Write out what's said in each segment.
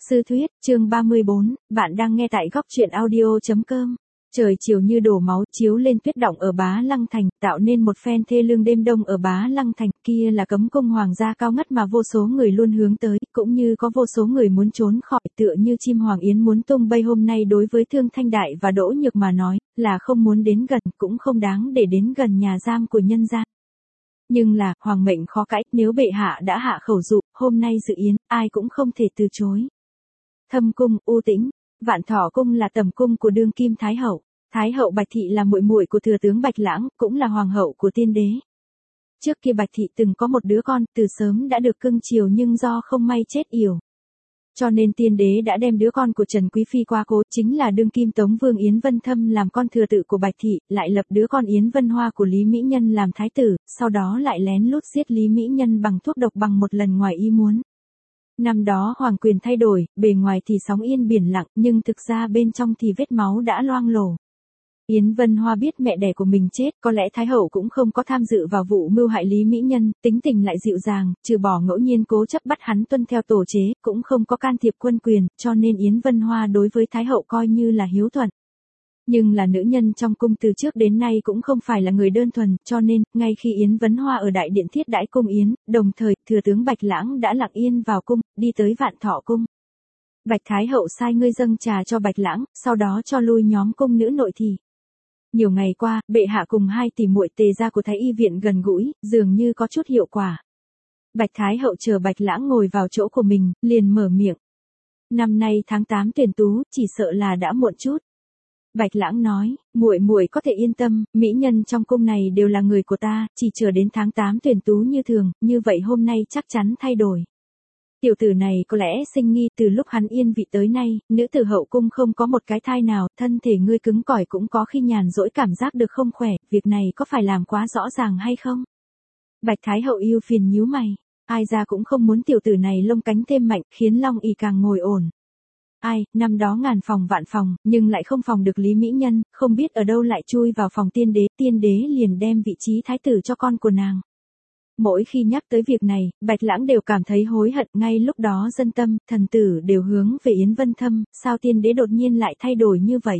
Sư thuyết, chương 34, bạn đang nghe tại góc truyện audio.com. Trời chiều như đổ máu chiếu lên tuyết đọng ở Bá Lăng Thành, tạo nên một phen thê lương đêm đông ở Bá Lăng Thành. Kia là cấm cung hoàng gia cao ngất mà vô số người luôn hướng tới, cũng như có vô số người muốn trốn khỏi, tựa như chim hoàng yến muốn tung bay. Hôm nay đối với Thương Thanh Đại và Đỗ Nhược mà nói, là không muốn đến gần, cũng không đáng để đến gần nhà giam của nhân gian. Nhưng là, hoàng mệnh khó cãi, nếu bệ hạ đã hạ khẩu dụ, hôm nay dự yến, ai cũng không thể từ chối. Thâm cung, U Tĩnh, Vạn Thọ cung là tẩm cung của đương kim thái hậu. Thái hậu Bạch Thị là muội muội của thừa tướng Bạch Lãng, cũng là hoàng hậu của tiên đế. Trước kia Bạch Thị từng có một đứa con, từ sớm đã được cưng chiều nhưng do không may chết yểu. Cho nên tiên đế đã đem đứa con của Trần Quý Phi qua cố, chính là đương kim Tống Vương Yến Vân Thâm làm con thừa tự của Bạch Thị, lại lập đứa con Yến Vân Hoa của Lý Mỹ Nhân làm thái tử, sau đó lại lén lút giết Lý Mỹ Nhân bằng thuốc độc bằng một lần ngoài ý muốn. Năm đó hoàng quyền thay đổi, bề ngoài thì sóng yên biển lặng, nhưng thực ra bên trong thì vết máu đã loang lổ. Yến Vân Hoa biết mẹ đẻ của mình chết, có lẽ Thái hậu cũng không có tham dự vào vụ mưu hại Lý Mỹ Nhân, tính tình lại dịu dàng, trừ bỏ ngẫu nhiên cố chấp bắt hắn tuân theo tổ chế, cũng không có can thiệp quân quyền, cho nên Yến Vân Hoa đối với Thái hậu coi như là hiếu thuận. Nhưng là nữ nhân trong cung từ trước đến nay cũng không phải là người đơn thuần, cho nên, ngay khi Yến Vân Hoa ở đại điện thiết đãi cung yến, đồng thời, thừa tướng Bạch Lãng đã lặng yên vào cung, đi tới Vạn Thọ cung. Bạch Thái hậu sai ngươi dâng trà cho Bạch Lãng, sau đó cho lui nhóm cung nữ nội thì. Nhiều ngày qua, bệ hạ cùng hai tỷ muội tề gia của Thái y viện gần gũi, dường như có chút hiệu quả. Bạch Thái hậu chờ Bạch Lãng ngồi vào chỗ của mình, liền mở miệng. Năm nay tháng 8 tuyển tú, chỉ sợ là đã muộn chút. Bạch Lãng nói, muội muội có thể yên tâm, mỹ nhân trong cung này đều là người của ta, chỉ chờ đến tháng 8 tuyển tú như thường, như vậy hôm nay chắc chắn thay đổi. Tiểu tử này có lẽ sinh nghi, từ lúc hắn yên vị tới nay, nữ tử hậu cung không có một cái thai nào, thân thể ngươi cứng cỏi cũng có khi nhàn rỗi cảm giác được không khỏe, việc này có phải làm quá rõ ràng hay không? Bạch Thái hậu yêu phiền nhíu mày, ai ra cũng không muốn tiểu tử này lông cánh thêm mạnh, khiến Long ỷ càng ngồi ổn. Ai, năm đó ngàn phòng vạn phòng, nhưng lại không phòng được Lý Mỹ Nhân, không biết ở đâu lại chui vào phòng tiên đế liền đem vị trí thái tử cho con của nàng. Mỗi khi nhắc tới việc này, Bạch Lãng đều cảm thấy hối hận, ngay lúc đó dân tâm, thần tử đều hướng về Yến Vân Thâm, sao tiên đế đột nhiên lại thay đổi như vậy?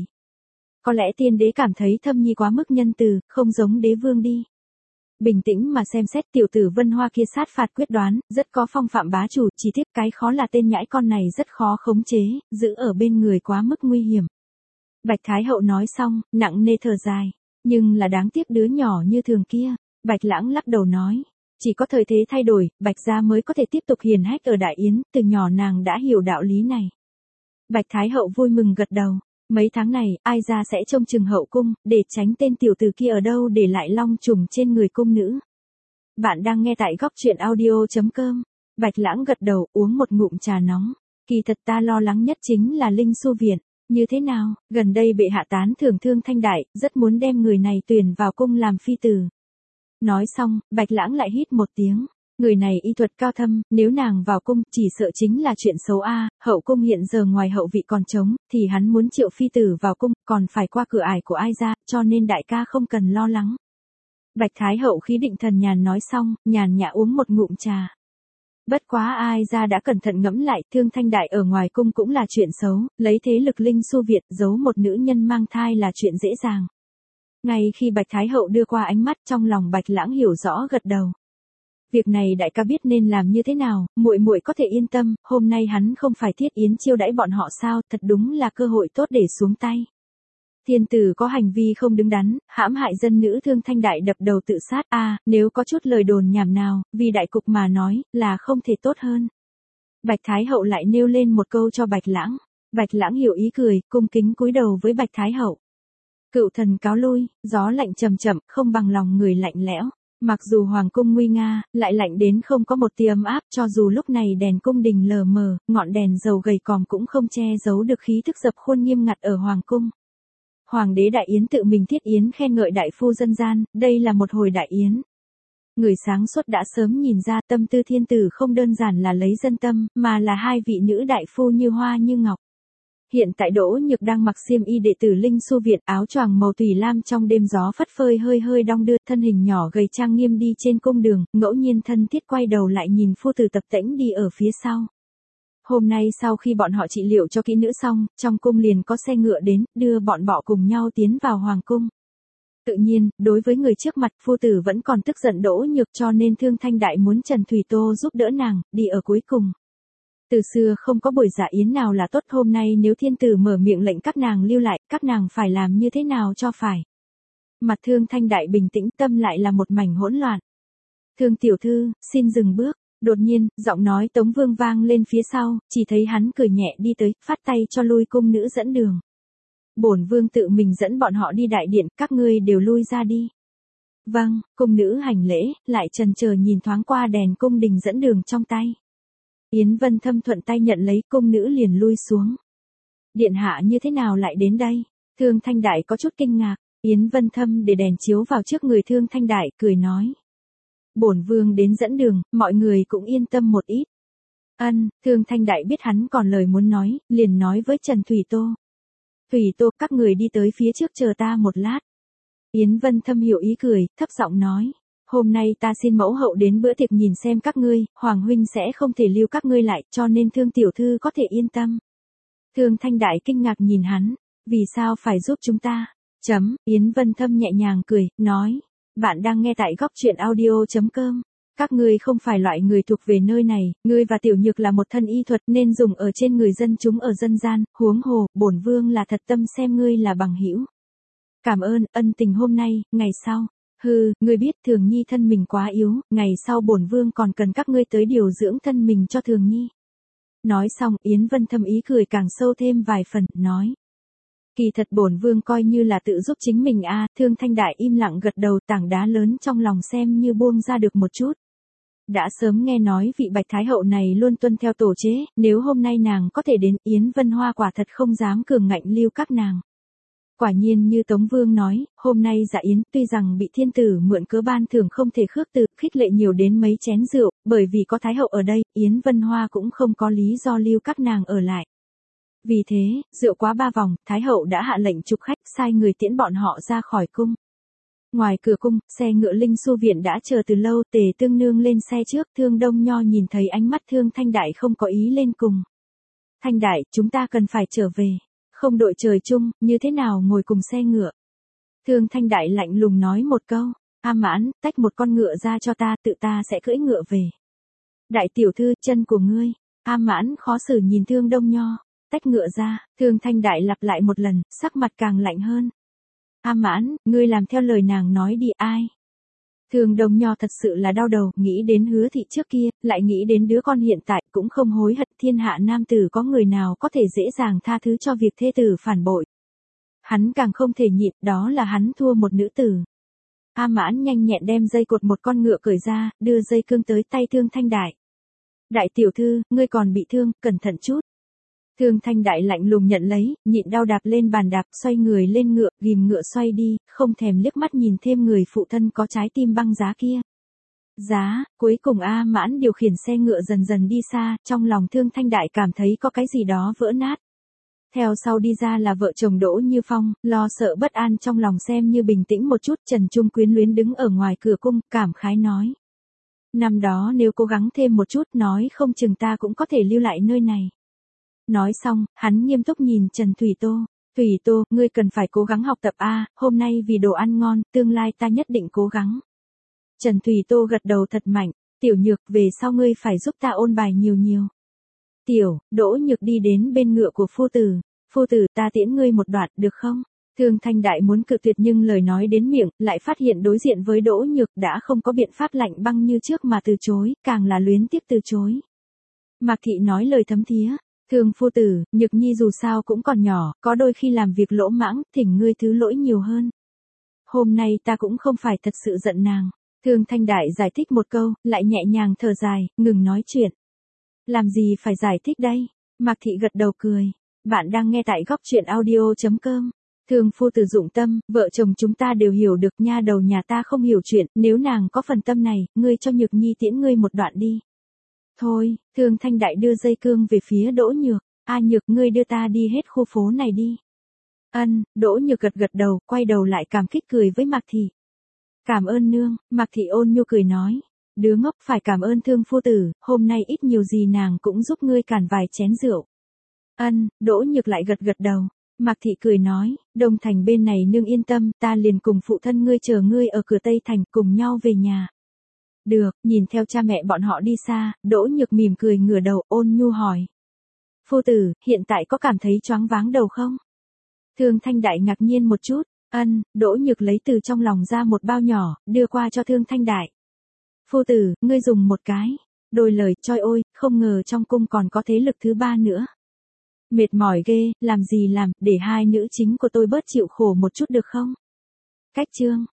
Có lẽ tiên đế cảm thấy Thâm Nhi quá mức nhân từ, không giống đế vương đi. Bình tĩnh mà xem xét tiểu tử Vân Hoa kia sát phạt quyết đoán, rất có phong phạm bá chủ, chỉ tiếc cái khó là tên nhãi con này rất khó khống chế, giữ ở bên người quá mức nguy hiểm. Bạch Thái hậu nói xong, nặng nề thở dài, nhưng là đáng tiếc đứa nhỏ như thường kia. Bạch Lãng lắc đầu nói, chỉ có thời thế thay đổi, Bạch gia mới có thể tiếp tục hiển hách ở Đại Yến, từ nhỏ nàng đã hiểu đạo lý này. Bạch Thái hậu vui mừng gật đầu. Mấy tháng này, ai ra sẽ trông chừng hậu cung, để tránh tên tiểu tử kia ở đâu để lại long trùng trên người cung nữ. Bạn đang nghe tại góc truyện audio.com. Bạch Lãng gật đầu, uống một ngụm trà nóng. Kỳ thật ta lo lắng nhất chính là Linh Xu Viện. Như thế nào, gần đây bệ hạ tán thưởng Thương Thanh Đại, rất muốn đem người này tuyển vào cung làm phi tử. Nói xong, Bạch Lãng lại hít một tiếng. Người này y thuật cao thâm, nếu nàng vào cung, chỉ sợ chính là chuyện xấu a. Hậu cung hiện giờ ngoài hậu vị còn trống, thì hắn muốn triệu phi tử vào cung, còn phải qua cửa ải của ai ra, cho nên đại ca không cần lo lắng. Bạch Thái hậu khí định thần nhàn nói xong, nhàn nhã uống một ngụm trà. Bất quá ai ra đã cẩn thận ngẫm lại, Thương Thanh Đại ở ngoài cung cũng là chuyện xấu, lấy thế lực Linh Xu Việt giấu một nữ nhân mang thai là chuyện dễ dàng. Ngay khi Bạch Thái hậu đưa qua ánh mắt, trong lòng Bạch Lãng hiểu rõ gật đầu. Việc này đại ca biết nên làm như thế nào, muội muội có thể yên tâm, hôm nay hắn không phải thiết yến chiêu đãi bọn họ sao, thật đúng là cơ hội tốt để xuống tay. Thiên tử có hành vi không đứng đắn, hãm hại dân nữ Thương Thanh Đại đập đầu tự sát, nếu có chút lời đồn nhảm nào, vì đại cục mà nói, là không thể tốt hơn. Bạch Thái hậu lại nêu lên một câu cho Bạch Lãng. Bạch Lãng hiểu ý cười, cung kính cúi đầu với Bạch Thái hậu. Cựu thần cáo lui, gió lạnh chậm chậm, không bằng lòng người lạnh lẽo. Mặc dù hoàng cung nguy nga, lại lạnh đến không có một tia ấm áp, cho dù lúc này đèn cung đình lờ mờ, ngọn đèn dầu gầy còm cũng không che giấu được khí thức dập khuôn nghiêm ngặt ở hoàng cung. Hoàng đế Đại Yến tự mình thiết yến khen ngợi đại phu dân gian, đây là một hồi đại yến. Người sáng suốt đã sớm nhìn ra tâm tư thiên tử không đơn giản là lấy dân tâm, mà là hai vị nữ đại phu như hoa như ngọc. Hiện tại Đỗ Nhược đang mặc xiêm y đệ tử Linh Xu Việt, áo choàng màu thủy lam trong đêm gió phất phơi hơi hơi đong đưa, thân hình nhỏ gầy trang nghiêm đi trên cung đường, ngẫu nhiên thân thiết quay đầu lại nhìn phu tử Tập Tễnh đi ở phía sau. Hôm nay sau khi bọn họ trị liệu cho kỹ nữ xong, trong cung liền có xe ngựa đến, đưa bọn họ cùng nhau tiến vào hoàng cung. Tự nhiên, đối với người trước mặt, phu tử vẫn còn tức giận Đỗ Nhược, cho nên Thương Thanh Đại muốn Trần Thủy Tô giúp đỡ nàng, đi ở cuối cùng. Từ xưa không có buổi dạ yến nào là tốt, hôm nay nếu thiên tử mở miệng lệnh các nàng lưu lại, các nàng phải làm như thế nào cho phải. Mặt Thương Thanh Đại bình tĩnh, tâm lại là một mảnh hỗn loạn. Thương tiểu thư, xin dừng bước. Đột nhiên, giọng nói Tống Vương vang lên phía sau, chỉ thấy hắn cười nhẹ đi tới, phát tay cho lui cung nữ dẫn đường. Bổn vương tự mình dẫn bọn họ đi đại điện, các ngươi đều lui ra đi. Vâng, cung nữ hành lễ, lại chần chờ nhìn thoáng qua đèn cung đình dẫn đường trong tay. Yến Vân Thâm thuận tay nhận lấy, cung nữ liền lui xuống. Điện hạ như thế nào lại đến đây? Thương Thanh Đại có chút kinh ngạc, Yến Vân Thâm để đèn chiếu vào trước người Thương Thanh Đại, cười nói. Bổn vương đến dẫn đường, mọi người cũng yên tâm một ít. Ân, Thương Thanh Đại biết hắn còn lời muốn nói, liền nói với Trần Thủy Tô. Thủy Tô, các người đi tới phía trước chờ ta một lát. Yến Vân Thâm hiểu ý cười, thấp giọng nói. Hôm nay ta xin mẫu hậu đến bữa tiệc nhìn xem các ngươi, Hoàng huynh sẽ không thể lưu các ngươi lại, cho nên Thương tiểu thư có thể yên tâm. Thương Thanh Đại kinh ngạc nhìn hắn, vì sao phải giúp chúng ta? Yến Vân Thâm nhẹ nhàng cười, nói. Bạn đang nghe tại góc truyện audio.com. Các ngươi không phải loại người thuộc về nơi này, ngươi và Tiểu Nhược là một thân y thuật nên dùng ở trên người dân chúng ở dân gian, huống hồ, bổn vương là thật tâm xem ngươi là bằng hữu. Cảm ơn, ân tình hôm nay, ngày sau. Ngươi biết Thường Nhi thân mình quá yếu, ngày sau bổn vương còn cần các ngươi tới điều dưỡng thân mình cho Thường Nhi. Nói xong, Yến Vân Thâm ý cười càng sâu thêm vài phần, nói. Kỳ thật bổn vương coi như là tự giúp chính mình a. Thương Thanh Đại im lặng gật đầu, tảng đá lớn trong lòng xem như buông ra được một chút. Đã sớm nghe nói vị Bạch Thái Hậu này luôn tuân theo tổ chế, nếu hôm nay nàng có thể đến, Yến Vân Hoa quả thật không dám cường ngạnh lưu các nàng. Quả nhiên như Tống Vương nói, hôm nay dạ yến tuy rằng bị thiên tử mượn cớ ban thưởng không thể khước từ, khích lệ nhiều đến mấy chén rượu, bởi vì có Thái Hậu ở đây, Yến Vân Hoa cũng không có lý do lưu các nàng ở lại. Vì thế, rượu quá 3 vòng, Thái Hậu đã hạ lệnh trục khách, sai người tiễn bọn họ ra khỏi cung. Ngoài cửa cung, xe ngựa Linh Xu Viện đã chờ từ lâu, Tề Tương Nương lên xe trước, Thương Đông Nho nhìn thấy ánh mắt Thương Thanh Đại không có ý lên cùng. Thanh Đại, chúng ta cần phải trở về. Không đội trời chung, như thế nào ngồi cùng xe ngựa. Thương Thanh Đại lạnh lùng nói một câu, A Mãn, tách một con ngựa ra cho ta, tự ta sẽ cưỡi ngựa về. Đại tiểu thư, chân của ngươi. A Mãn khó xử nhìn Thương Đông Nho, tách ngựa ra, Thương Thanh Đại lặp lại một lần, sắc mặt càng lạnh hơn. A Mãn, ngươi làm theo lời nàng nói đi, ai? Thương Đông Nho thật sự là đau đầu, nghĩ đến Hứa Thị trước kia, lại nghĩ đến đứa con hiện tại, cũng không hối hận, thiên hạ nam tử có người nào có thể dễ dàng tha thứ cho việc thê tử phản bội. Hắn càng không thể nhịn, đó là hắn thua một nữ tử. A Mãn nhanh nhẹn đem dây cột một con ngựa cởi ra, đưa dây cương tới tay Thương Thanh Đại. Đại tiểu thư, ngươi còn bị thương, cẩn thận chút. Thương Thanh Đại lạnh lùng nhận lấy, nhịn đau đạp lên bàn đạp, xoay người lên ngựa, ghim ngựa xoay đi, không thèm liếc mắt nhìn thêm người phụ thân có trái tim băng giá kia. Cuối cùng A Mãn điều khiển xe ngựa dần dần đi xa, trong lòng Thương Thanh Đại cảm thấy có cái gì đó vỡ nát. Theo sau đi ra là vợ chồng Đỗ Như Phong, lo sợ bất an trong lòng xem như bình tĩnh một chút, Trần Trung quyến luyến đứng ở ngoài cửa cung, cảm khái nói. Năm đó nếu cố gắng thêm một chút, nói không chừng ta cũng có thể lưu lại nơi này. Nói xong, hắn nghiêm túc nhìn Trần Thủy Tô. Thủy Tô, ngươi cần phải cố gắng học tập a, hôm nay vì đồ ăn ngon, tương lai ta nhất định cố gắng. Trần Thủy Tô gật đầu thật mạnh, Tiểu Nhược, về sau ngươi phải giúp ta ôn bài nhiều nhiều. Đỗ Nhược đi đến bên ngựa của phu tử, ta tiễn ngươi một đoạn, được không? Thương Thanh Đại muốn cự tuyệt nhưng lời nói đến miệng, lại phát hiện đối diện với Đỗ Nhược đã không có biện pháp lạnh băng như trước mà từ chối, càng là luyến tiếc từ chối. Mạc Thị nói lời thấm thía. Thương phu tử, Nhược Nhi dù sao cũng còn nhỏ, có đôi khi làm việc lỗ mãng, thỉnh ngươi thứ lỗi nhiều hơn. Hôm nay ta cũng không phải thật sự giận nàng. Thương Thanh Đại giải thích một câu, lại nhẹ nhàng thở dài, ngừng nói chuyện. Làm gì phải giải thích đây? Mạc Thị gật đầu cười. Bạn đang nghe tại góc truyện audio.com. Thương phu tử dụng tâm, vợ chồng chúng ta đều hiểu được, nha đầu nhà ta không hiểu chuyện, nếu nàng có phần tâm này, ngươi cho Nhược Nhi tiễn ngươi một đoạn đi. Thôi, Thương Thanh Đại đưa dây cương về phía Đỗ Nhược. A Nhược, ngươi đưa ta đi hết khu phố này đi. Ân, Đỗ Nhược gật gật đầu, quay đầu lại cảm kích cười với Mạc Thị. Cảm ơn nương, Mạc Thị ôn nhu cười nói. Đứa ngốc phải cảm ơn Thương phu tử, hôm nay ít nhiều gì nàng cũng giúp ngươi cản vài chén rượu. Ân, Đỗ Nhược lại gật gật đầu. Mạc Thị cười nói, Đông Thành bên này nương yên tâm, ta liền cùng phụ thân ngươi chờ ngươi ở cửa Tây Thành cùng nhau về nhà. Được, nhìn theo cha mẹ bọn họ đi xa, Đỗ Nhược mỉm cười ngửa đầu ôn nhu hỏi. Phu tử, hiện tại có cảm thấy choáng váng đầu không? Thương Thanh Đại ngạc nhiên một chút, Đỗ Nhược lấy từ trong lòng ra một bao nhỏ, đưa qua cho Thương Thanh Đại. Phu tử, ngươi dùng một cái. Đôi lời, choi ôi, không ngờ trong cung còn có thế lực thứ ba nữa. Mệt mỏi ghê, làm gì làm, để hai nữ chính của tôi bớt chịu khổ một chút được không? Cách chương